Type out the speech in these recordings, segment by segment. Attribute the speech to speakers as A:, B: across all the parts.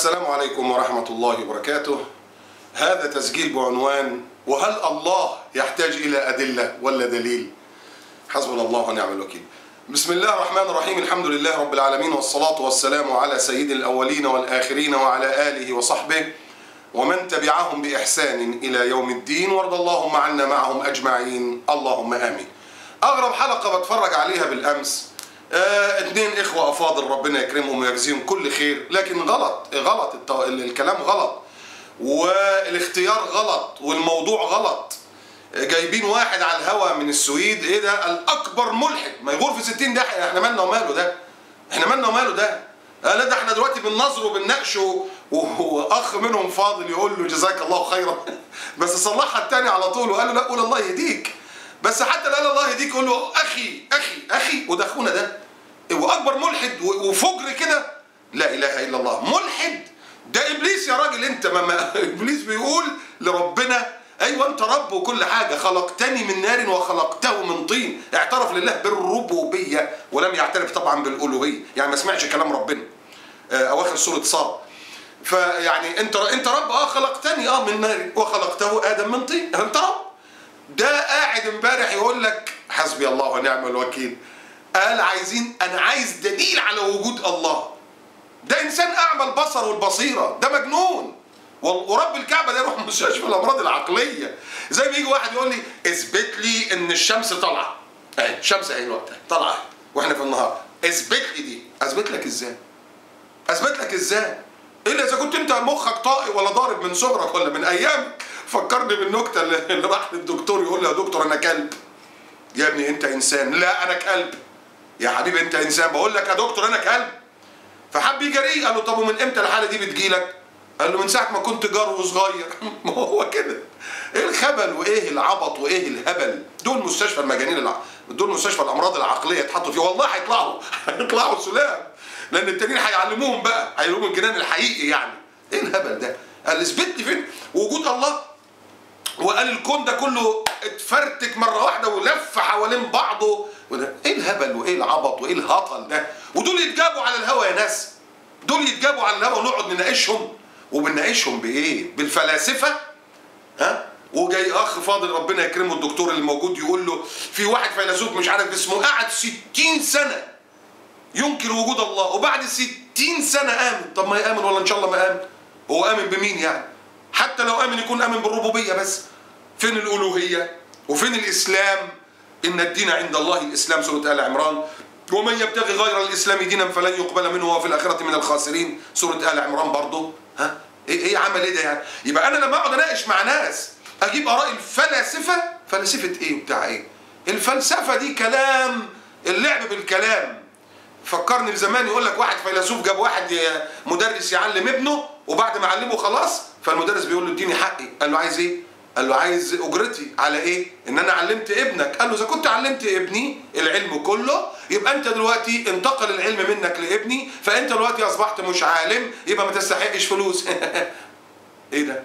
A: السلام عليكم ورحمة الله وبركاته. هذا تسجيل بعنوان: وهل الله يحتاج إلى أدلة ولا دليل؟ حسبنا الله ونعم الوكيل. بسم الله الرحمن الرحيم. الحمد لله رب العالمين، والصلاة والسلام على سيد الأولين والآخرين وعلى آله وصحبه ومن تبعهم بإحسان إلى يوم الدين، وارض اللهم عنا معهم أجمعين، اللهم آمين. أغرب حلقة بتفرج عليها بالأمس، اتنين إخوة أفاضل ربنا يكرمهم ويجزيهم كل خير، لكن غلط الكلام غلط، والاختيار غلط، والموضوع غلط. جايبين واحد على الهوا من السويد، ايه ده؟ الأكبر ملحد، ما يغور في 60 داهية. احنا مالنا وماله ده؟ احنا مالنا وماله ده؟ لا، ده احنا دلوقتي بننظره وبنناقشه، واخ منهم فاضل يقول له جزاك الله خيرا بس صلحها التاني على طول وقال له لا، قول الله يهديك. بس حتى لا الله يهديك قول له اخي اخي اخي، وده اخونا ده واكبر ملحد وفجر كده. لا اله الا الله. ملحد ده ابليس يا راجل انت. ما ابليس بيقول لربنا ايوه انت رب وكل حاجه، خلقتني من نار وخلقته من طين. اعترف لله بالربوبيه ولم يعترف طبعا بالالوهيه، يعني ما سمعش كلام ربنا. اواخر سوره صاد. فيعني انت رب، خلقتني من نار وخلقته ادم من طين. انت رب. ده قاعد امبارح يقول لك حسبي الله ونعم الوكيل. قال انا عايز دليل على وجود الله. ده انسان اعمى البصر والبصيره، ده مجنون. ورب الكعبه ده يروح مستشفى الامراض العقليه. زي ما يجي واحد يقول لي اثبت لي ان الشمس طالعه. اهي الشمس اهي الوقت طالعه واحنا في النهار. اثبت لي دي. اثبت لك ازاي؟ اثبت لك ازاي؟ الا اذا كنت انت مخك طائي ولا ضارب من صغرك ولا من ايامك. فكرني بالنكته اللي راح للدكتور يقول له يا دكتور انا كلب. يا ابني انت انسان. لا انا كلب. يا حبيبي انت انسان. بقول لك يا دكتور انا كلب. فحب يجريه. قال له طب ومن امتى الحاله دي بتجيلك؟ قال له من ساعه ما كنت جرو صغير ما هو كده. ايه الخبل وايه العبط وايه الهبل؟ دول مستشفى المجانين، دول مستشفى الامراض العقليه يتحطوا فيه. والله هيطلعوا سلام، لان التانيين هيعلموهم بقى، هيعلموهم الجنان الحقيقي. يعني ايه الهبل ده؟ قال اثبت لي فين وجود الله. وقال الكون ده كله اتفرتك مره واحده ولف حوالين بعضه. ايه الهبل وايه العبط وايه الهطل ده؟ ودول يتجابوا على الهوا يا ناس. دول يتجابوا على الهوا ونقعد نناقشهم. وبنناقشهم بايه؟ بالفلاسفه. وجاي اخ فاضل ربنا يكرمه الدكتور اللي موجود يقول له في واحد فيلسوف مش عارف اسمه قعد 60 سنه ينكر وجود الله، وبعد 60 سنه امن. طب ما يامن ولا ان شاء الله ما امن؟ هو امن بمين يعني؟ حتى لو امن يكون امن بالربوبيه بس. فين الالوهيه؟ وفين الاسلام؟ ان الدين عند الله الاسلام، سوره ال عمران. ومن يبتغي غير الاسلام دينا فلن يقبل منه وهو في الاخره من الخاسرين، سوره ال عمران برضه. ايه عمل ايه ده يعني؟ يبقى انا لما اقعد اناقش مع ناس اجيب اراء الفلاسفه. فلسفه ايه وبتاع ايه؟ الفلسفه دي كلام، اللعب بالكلام. فكرني بزمان يقول لك واحد فيلسوف جاب واحد مدرس يعلم ابنه، وبعد ما علمه خلاص فالمدرس بيقول له اديني حقي. قال له عايز ايه؟ قال له عايز اجرتي على ايه؟ ان انا علمت ابنك. قال له اذا كنت علمت ابني العلم كله يبقى انت دلوقتي انتقل العلم منك لابني، فانت دلوقتي اصبحت مش عالم، يبقى ما تستحقش فلوس. ايه ده؟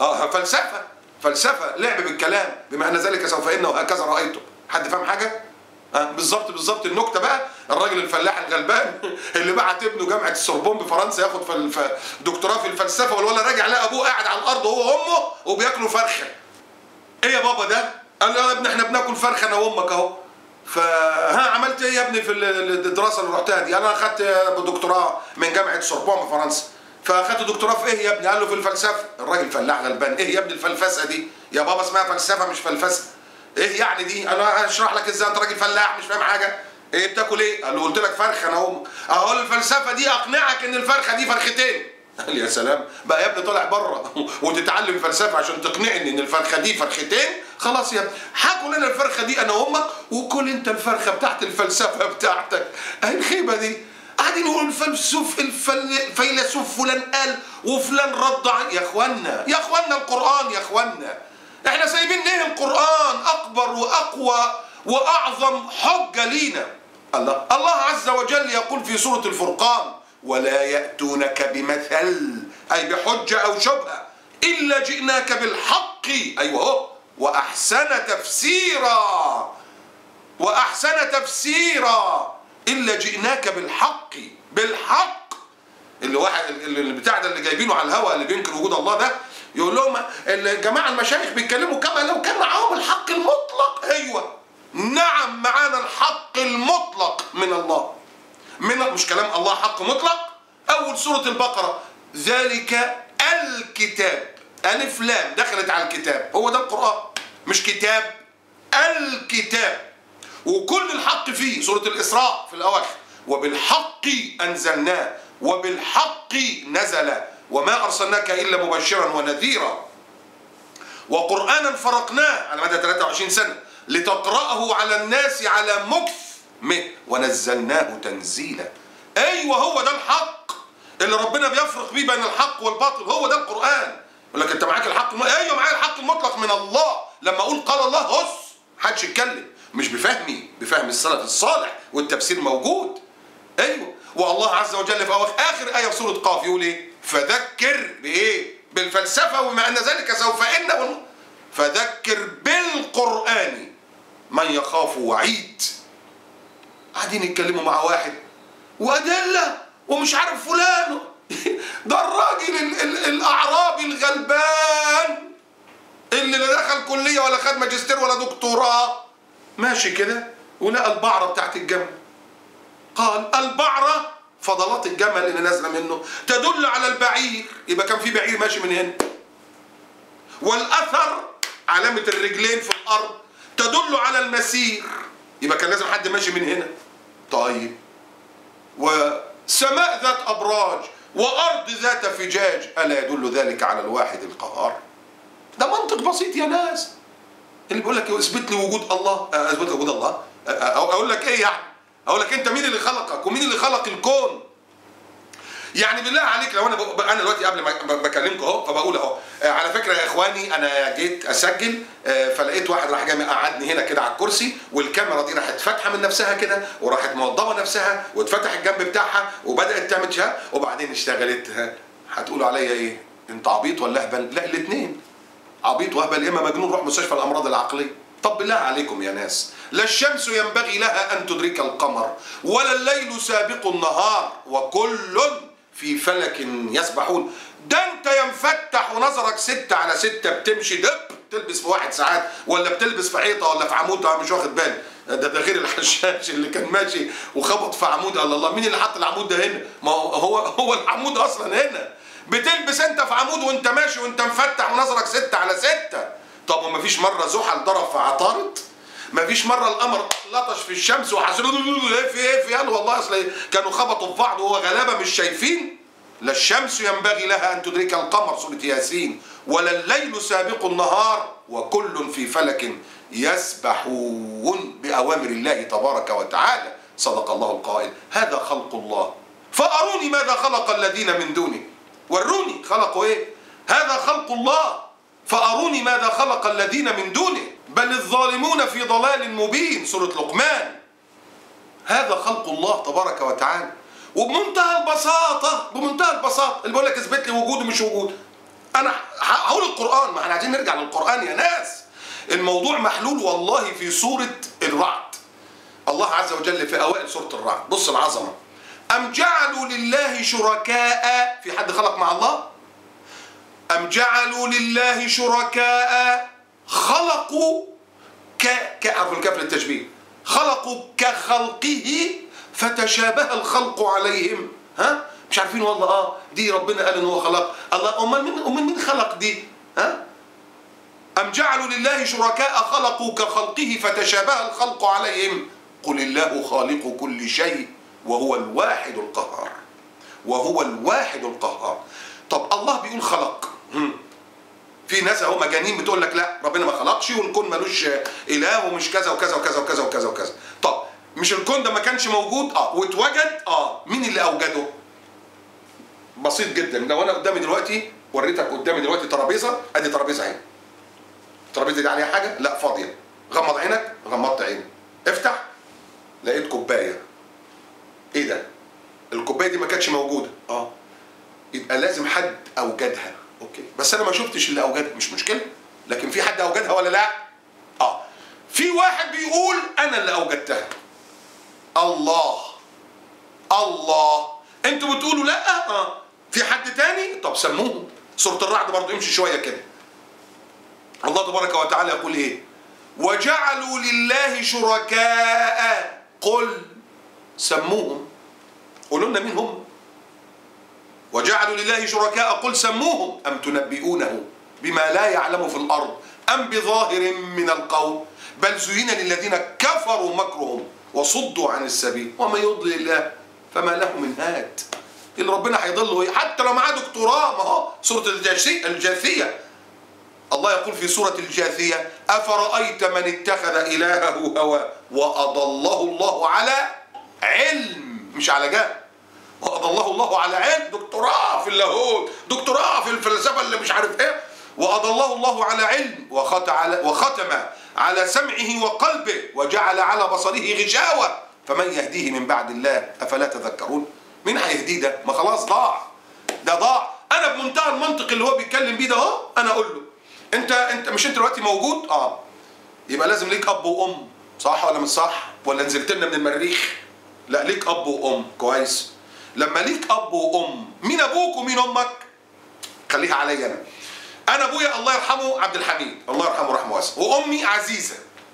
A: فلسفه لعب بالكلام. بما ان ذلك سوف ان وهكذا رايته. حد فاهم حاجه؟ بالظبط النكته بقى. الراجل الفلاح الغلبان اللي بعت ابنه جامعه السوربون بفرنسا ياخد في دكتوراه في الفلسفه، والولد راجع لقى ابوه قاعد على الارض هو وامه وبياكلوا فرخه. ايه يا بابا ده؟ قال له يا ابني احنا بناكل فرخه انا وامك اهو. عملت ايه يا ابني في الدراسه اللي رحتها دي؟ انا اخدت دكتوراه من جامعه السوربون بفرنسا. فاخدت دكتوراه في ايه يا ابني؟ قال له في الفلسفه. الراجل فلاح غلبان. ايه يا ابني الفلسفه دي؟ يا بابا اسمها فلسفه مش فلسفه. ايه يعني دي؟ انا هشرح لك ازاي، انت راجل فلاح مش فاهم حاجه. ايه بتاكل ايه؟ قال له قلت لك فرخه انا وامك. اهو الفلسفه دي اقنعك ان الفرخه دي فرختين. قال يا سلام بقى يا ابني، طالع بره وتتعلم فلسفه عشان تقنعني ان الفرخه دي فرختين؟ خلاص يا ابني هاكل انا الفرخه دي انا وامك، وكل انت الفرخه بتاعت الفلسفه بتاعتك. اهي الخيبه دي. قاعدين يقولوا الفيلسوف فلان قال وفلان رد يا اخوانا القران. يا اخوانا احنا سايبين ليه القران اكبر واقوى واعظم حجه لينا؟ الله عز وجل يقول في سوره الفرقان: ولا يأتونك بمثل، أي بحجة أو شبهة، إلا جئناك بالحق. أيوه هو. وأحسن تفسيرا إلا جئناك بالحق. اللي واحد اللي بتاع ده اللي جايبينه على الهواء اللي بينكر وجود الله ده، يقول لهم الجماعه المشايخ بيتكلموا كما لو كان معاهم الحق المطلق. ايوه نعم معانا الحق المطلق من الله، مش كلام الله حق مطلق. اول سوره البقره ذلك الكتاب، الف لام دخلت على الكتاب، هو ده القران مش كتاب، الكتاب. وكل الحق فيه سوره الاسراء في الاواخر وبالحق انزلناه وبالحق نزل وما ارسلناك الا مبشرا ونذيرا وقرانا فرقناه على مدى 23 سنه لتقراه على الناس على مكث ونزلناه تنزيلا. ايوه هو ده الحق اللي ربنا بيفرق بيه بين الحق والباطل، هو ده القران. يقول لك انت معاك الحق ايوه معايا الحق المطلق من الله. لما اقول قال الله هس محدش يتكلم، مش بفهمي، بفهم السلف الصالح والتفسير موجود. ايوه والله عز وجل في اخر ايه في سوره قاف يقول ايه؟ فذكر بايه؟ بالفلسفه وما ان ذلك سوف ان فذكر بالقران من يخاف وعيد. قاعدين يتكلموا مع واحد وادله ومش عارف فلان ده الراجل الاعرابي الغلبان اللي لا دخل كليه ولا خد ماجستير ولا دكتوراه ماشي كده ولقى البعره بتاعت الجمل. قال البعره فضلات الجمل اللي نازله منه تدل على البعير، يبقى كان في بعير ماشي من هنا. والاثر علامه الرجلين في الارض تدل على المسير، يبقى كان لازم حد ماشي من هنا. طيب وسماء ذات ابراج وارض ذات فجاج الا يدل ذلك على الواحد القهار. ده منطق بسيط يا ناس. اللي بيقول لك اثبت لي وجود الله، اثبت لي وجود الله، اقول لك ايه يعني؟ اقول لك انت مين اللي خلقك ومين اللي خلق الكون؟ يعني بالله عليك لو انا دلوقتي قبل ما بكلمكم اهو فبقول اهو على فكره يا اخواني انا جيت اسجل فلقيت واحد راح جاي مقعدني هنا كده على الكرسي والكاميرا دي راحت فاتحه من نفسها كده وراحت موضبه نفسها واتفتح الجنب بتاعها وبدات تعمل شهاده وبعدين اشتغلت. هتقولوا عليا ايه؟ انت عبيط ولا اهبل؟ لا الاثنين، عبيط واهبل، يا اما مجنون روح مستشفى الامراض العقليه. طب بالله عليكم يا ناس، لا الشمس ينبغي لها ان تدرك القمر ولا الليل سابق النهار وكل في فلك يسبحون. ده انت يا مفتح ونظرك 6/6 بتمشي دب تلبس في 1 ساعات ولا بتلبس في حيطه ولا في عمود مش واخد بالي. ده غير الحشاش اللي كان ماشي وخبط في عمود. الله مين اللي حط العمود ده هنا؟ ما هو العمود اصلا هنا. بتلبس انت في عمود وانت ماشي وانت مفتح ونظرك 6/6. طب وما فيش مره زحل ضرب في عطارد؟ ما فيش مره القمر لطش في الشمس وحسوا ايه في قالوا والله اصل كانوا خبطوا في بعض وهو غلابه مش شايفين؟ لا الشمس ينبغي لها ان تدرك القمر سوره ياسين ولا الليل سابق النهار وكل في فلك يسبحون باوامر الله تبارك وتعالى. صدق الله القائل هذا خلق الله فاروني ماذا خلق الذين من دونه. وروني خلقوا ايه؟ هذا خلق الله فاروني ماذا خلق الذين من دونه بل الظالمون في ضلال مبين سورة لقمان. هذا خلق الله تبارك وتعالى وبمنتهى البساطة، بمنتهى البساطة. اللي بيقول لك اثبت لي وجود ومش وجود، انا هقول القرآن، ما احنا عايزين نرجع للقرآن يا ناس. الموضوع محلول والله في سورة الرعد. الله عز وجل في اوائل سورة الرعد بص العظمة. ام جعلوا لله شركاء، في حد خلق مع الله؟ ام جعلوا لله شركاء خلقوا عرفوا الكاف للتشبيه، خلقوا كخلقه فتشابه الخلق عليهم. ها مش عارفين والله دي ربنا قال ان هو خلق. الله امال مين خلق دي؟ ها ام جعلوا لله شركاء خلقوا كخلقه فتشابه الخلق عليهم قل الله خالق كل شيء وهو الواحد القهار. وهو الواحد القهار. طب الله بيقول خلق، في ناس اهو مجانين بتقول لك لا ربنا ما خلقش والكون ملوش اله ومش كذا وكذا وكذا وكذا وكذا وكذا. طب مش الكون ده ما كانش موجود؟ واتوجد. مين اللي اوجده؟ بسيط جدا. لو انا قدامي دلوقتي وريتك قدامي دلوقتي ترابيزه، ادي ترابيزه اهي. الترابيزه دي عليها حاجه؟ لا فاضيه. غمض عينك، غمضت عيني، افتح لقيت كوبايه. ايه ده؟ الكوبايه دي ما كانتش موجوده. يبقى لازم حد اوجدها. اوكي بس انا ما شفتش اللي اوجدها، مش مشكله، لكن في حد اوجدها ولا لا؟ في واحد بيقول انا اللي اوجدتها. الله انتوا بتقولوا لا. في حد تاني؟ طب سموهم. سورة الرعد برضو امشي شوية كده. الله تبارك وتعالى يقول ايه؟ وجعلوا لله شركاء. قل سموهم. قولوا لنا مين هم؟ وجعلوا لله شركاء قل سموهم أم تنبئونه بما لا يعلم في الأرض أم بظاهر من القول بل زين للذين كفروا مكرهم وصدوا عن السبيل ومن يضلل الله فما له من هاد. اللي ربنا هيضله حتى لو معاه دكتوراه. ما هو سورة الجاثية الله يقول في سورة الجاثية أفرأيت من اتخذ إلهه هواه وأضله الله على علم، مش على جهل. وأضله الله على علم، دكتوراه في اللاهوت، دكتوراه في الفلسفة اللي مش عارف ايه. وأضله الله على علم وختم على سمعه وقلبه وجعل على بصره غشاوة فمن يهديه من بعد الله أفلا تذكرون. مين هيهديه ده؟ ما خلاص ضاع. ده ضاع. أنا بمنتهى المنطق اللي هو بيتكلم بيه ده اهو أنا أقول له أنت مش أنت دلوقتي موجود؟ يبقى لازم ليك أب وأم، صح ولا مش صح؟ ولا نزلت لنا من المريخ؟ لا، ليك أب وأم. كويس. لما ليك أب وأم، مين أبوك ومين أمك؟ خليها عليا أنا أبويا الله يرحمه عبد الحميد، الله يرحمه رحمه واسعة، وأمي عزيزة.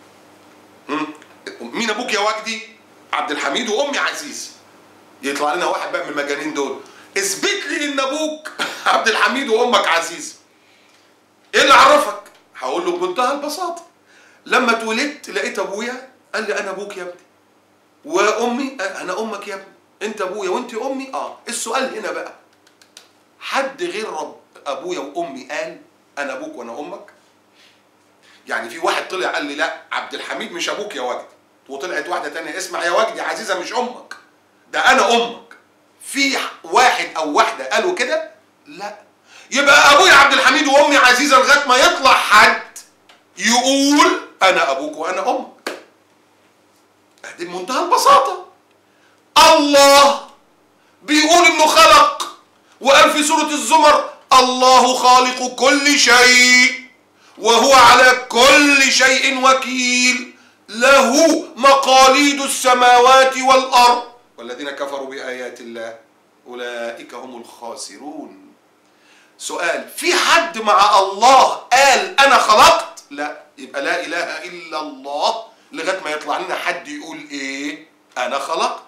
A: مين أبوك يا وجدي؟ عبد الحميد، وأمي عزيزة. يطلع لنا واحد بقى من المجانين دول اثبت لي إن أبوك عبد الحميد وأمك عزيزة. إيه اللي عرفك؟ هقول له بمنتهى البساطة لما اتولدت لقيت أبويا قال لي أنا أبوك يا ابني، وأمي أنا أمك يا ابني، أنت أبويا وأنت أمي. السؤال هنا بقى، حد غير أبويا وأمي قال أنا أبوك وأنا أمك؟ يعني في واحد طلع قال لي لا عبد الحميد مش أبوك يا وجدي، وطلعت واحدة تانية اسمع يا وجدي عزيزة مش أمك، ده أنا أمك. في واحد أو واحدة قالوا كده؟ لا. يبقى أبويا عبد الحميد وأمي عزيزة لغاية ما يطلع حد يقول أنا أبوك وأنا أمك. دي بمنتهى البساطة. الله بيقول إنه خلق، وقال في سورة الزمر الله خالق كل شيء وهو على كل شيء وكيل له مقاليد السماوات والأرض والذين كفروا بآيات الله أولئك هم الخاسرون. سؤال، في حد مع الله قال أنا خلقت؟ لا. يبقى لا إله إلا الله لغاية ما يطلع لنا حد يقول إيه؟ أنا خلقت.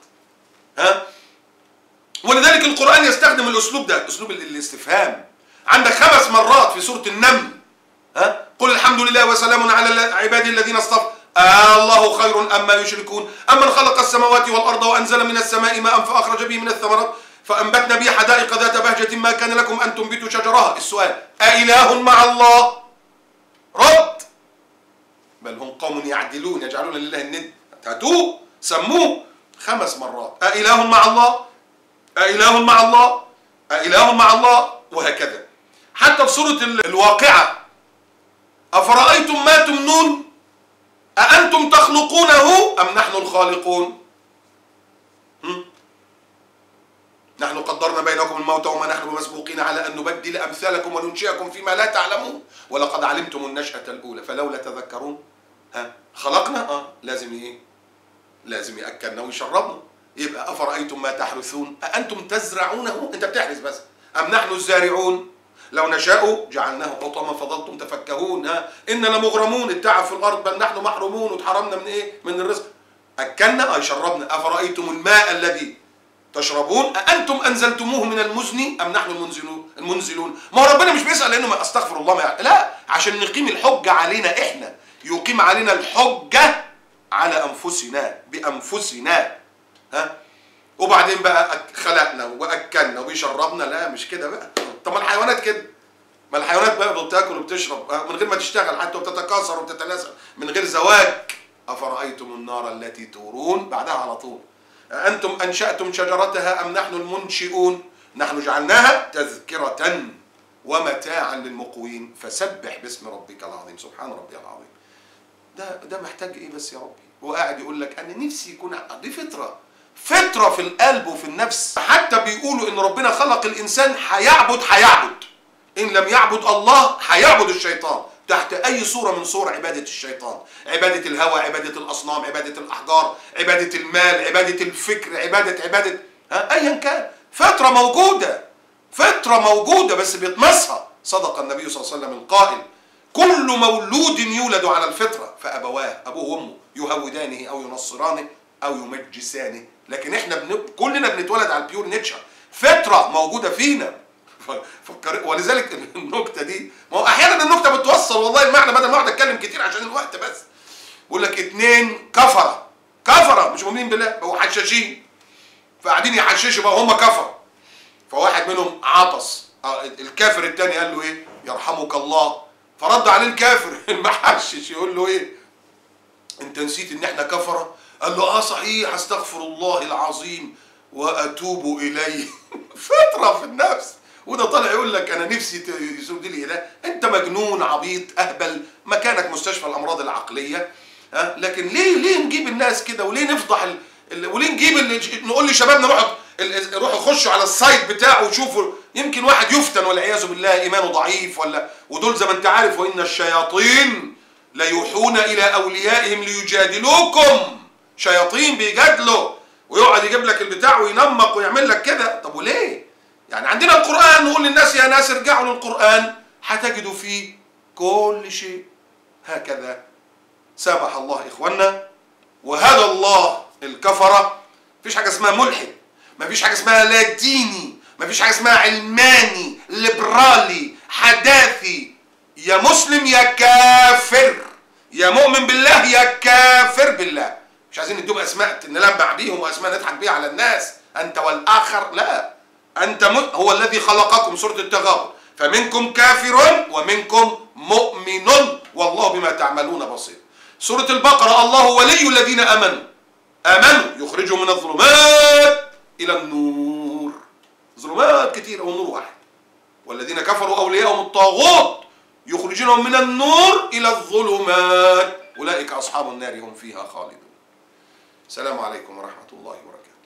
A: ولذلك القرآن يستخدم الأسلوب ده، أسلوب الاستفهام. عندك 5 مرات في سورة النمل. قل الحمد لله وسلام على عبادي الذين اصطفى الله خير أما يشركون أمن خلق السماوات والأرض وأنزل من السماء ماء فأخرج به من الثمرات فأنبتنا به حدائق ذات بهجة ما كان لكم أن تنبتوا شجرها. السؤال، أإله مع الله؟ رد. بل هم قوم يعدلون يجعلون لله الند. هاتوه سموه 5 مرات. أإله مع الله؟ أإله مع الله؟ أإله مع الله؟ وهكذا. حتى في سورة الواقعة أفرأيتم ما تمنون أأنتم تخلقونه أم نحن الخالقون؟ نحن قدرنا بينكم الموت وما نحن بمسبوقين على أن نبدل أمثالكم وننشئكم فيما لا تعلمون ولقد علمتم النشأة الأولى فلولا تذكرون. خلقنا لازم إيه؟ لازم يأكلنا ويشربنا. يبقى أفرأيتم ما تحرثون أأنتم تزرعونه؟ أنت بتحرث بس. أم نحن الزارعون؟ لو نشاء جعلناه حطاما فظلتم تفكهون. إن لمغرمون التعب في الأرض بل نحن محرومون وتحرمنا من إيه؟ من الرزق. أكلنا شربنا. أفرأيتم الماء الذي تشربون أأنتم أنزلتموه من المزن أم نحن المنزلون؟ ما هو ربنا مش بيسأل لأنه ما أستغفر الله ما يعني. لا، عشان نقيم الحجة علينا إحنا، يقيم علينا الحجة على أنفسنا بأنفسنا. وبعدين بقى خلقنا وأكلنا وبيشربنا. لا مش كده بقى. طب ما الحيوانات كده، ما الحيوانات بقى بتاكل وبتشرب من غير ما تشتغل حتى وبتتكاثر وبتتناسل من غير زواج. أفرأيتم النار التي تورون بعدها على طول أنتم أنشأتم شجرتها أم نحن المنشئون؟ نحن جعلناها تذكرة ومتاعا للمقوين فسبح باسم ربك العظيم. سبحان ربي العظيم. ده محتاج إيه بس يا ربي؟ وقاعد يقول لك أنا نفسي يكون دي فطرة في القلب وفي النفس. حتى بيقولوا إن ربنا خلق الإنسان هيعبد إن لم يعبد الله هيعبد الشيطان تحت أي صورة من صور عبادة الشيطان. عبادة الهوى، عبادة الأصنام، عبادة الأحجار، عبادة المال، عبادة الفكر، عبادة أيا كان. فطرة موجودة، فطرة موجودة بس بيطمسها. صدق النبي صلى الله عليه وسلم القائل: كل مولود يولد على الفطرة فأبواه، أبوه وأمه، يهودانه أو ينصرانه أو يمجسانه. لكن احنا كلنا بنتولد على البيور نيتشر، فطرة موجودة فينا. ولذلك النكتة دي، ما هو أحيانا النكتة بتوصل والله المعنى، بدل ما أقعد أتكلم كتير عشان الوقت بس. بقول لك 2 كفرة مش مؤمنين بالله، بقوا حشاشين، فقاعدين يحششوا بقى هم كفر. فواحد منهم عطس، الكافر التاني قال له ايه؟ يرحمك الله. فرد عليه الكافر المحشش يقول له ايه؟ انت نسيت ان احنا كفرة؟ قال له صحيح، استغفر الله العظيم واتوب اليه. فطرة في النفس. وده طالع يقول لك انا نفسي يسود لي ده. انت مجنون عبيط اهبل، مكانك مستشفى الامراض العقليه. لكن ليه نجيب الناس كده؟ وليه نفضح وليه نجيب نقول لشبابنا روحوا خشوا على السايت بتاعه وشوفوا، يمكن واحد يفتن والعياذ بالله، ايمانه ضعيف ولا. ودول زي ما انت عارف: وان الشياطين ليوحون الى اوليائهم ليجادلوكم. شياطين بيجادلوا، ويقعد يجيب لك البتاع وينمق ويعمل لك كده. طب وليه؟ يعني عندنا القرآن، نقول للناس يا ناس ارجعوا للقرآن هتجدوا فيه كل شيء. هكذا سامح الله إخواننا وهدى الله الكفرة. مفيش حاجة اسمها ملحد، مفيش حاجة اسمها لا ديني، مفيش حاجة اسمها علماني ليبرالي حداثي. يا مسلم يا كافر، يا مؤمن بالله يا كافر بالله. مش عايزين ندوب أسماء نلمع بيهم وأسماء نضحك بيها على الناس، أنت والآخر. لا، أنت هو الذي خلقكم، سورة التغابن، فمنكم كافر ومنكم مؤمن والله بما تعملون بصير. سورة البقرة: الله ولي الذين آمنوا يخرجهم من الظلمات إلى النور. ظلمات كتير والنور واحد. والذين كفروا أولياءهم الطاغوت يخرجونهم من النور إلى الظلمات أولئك أصحاب النار هم فيها خالدون. السلام عليكم ورحمة الله وبركاته.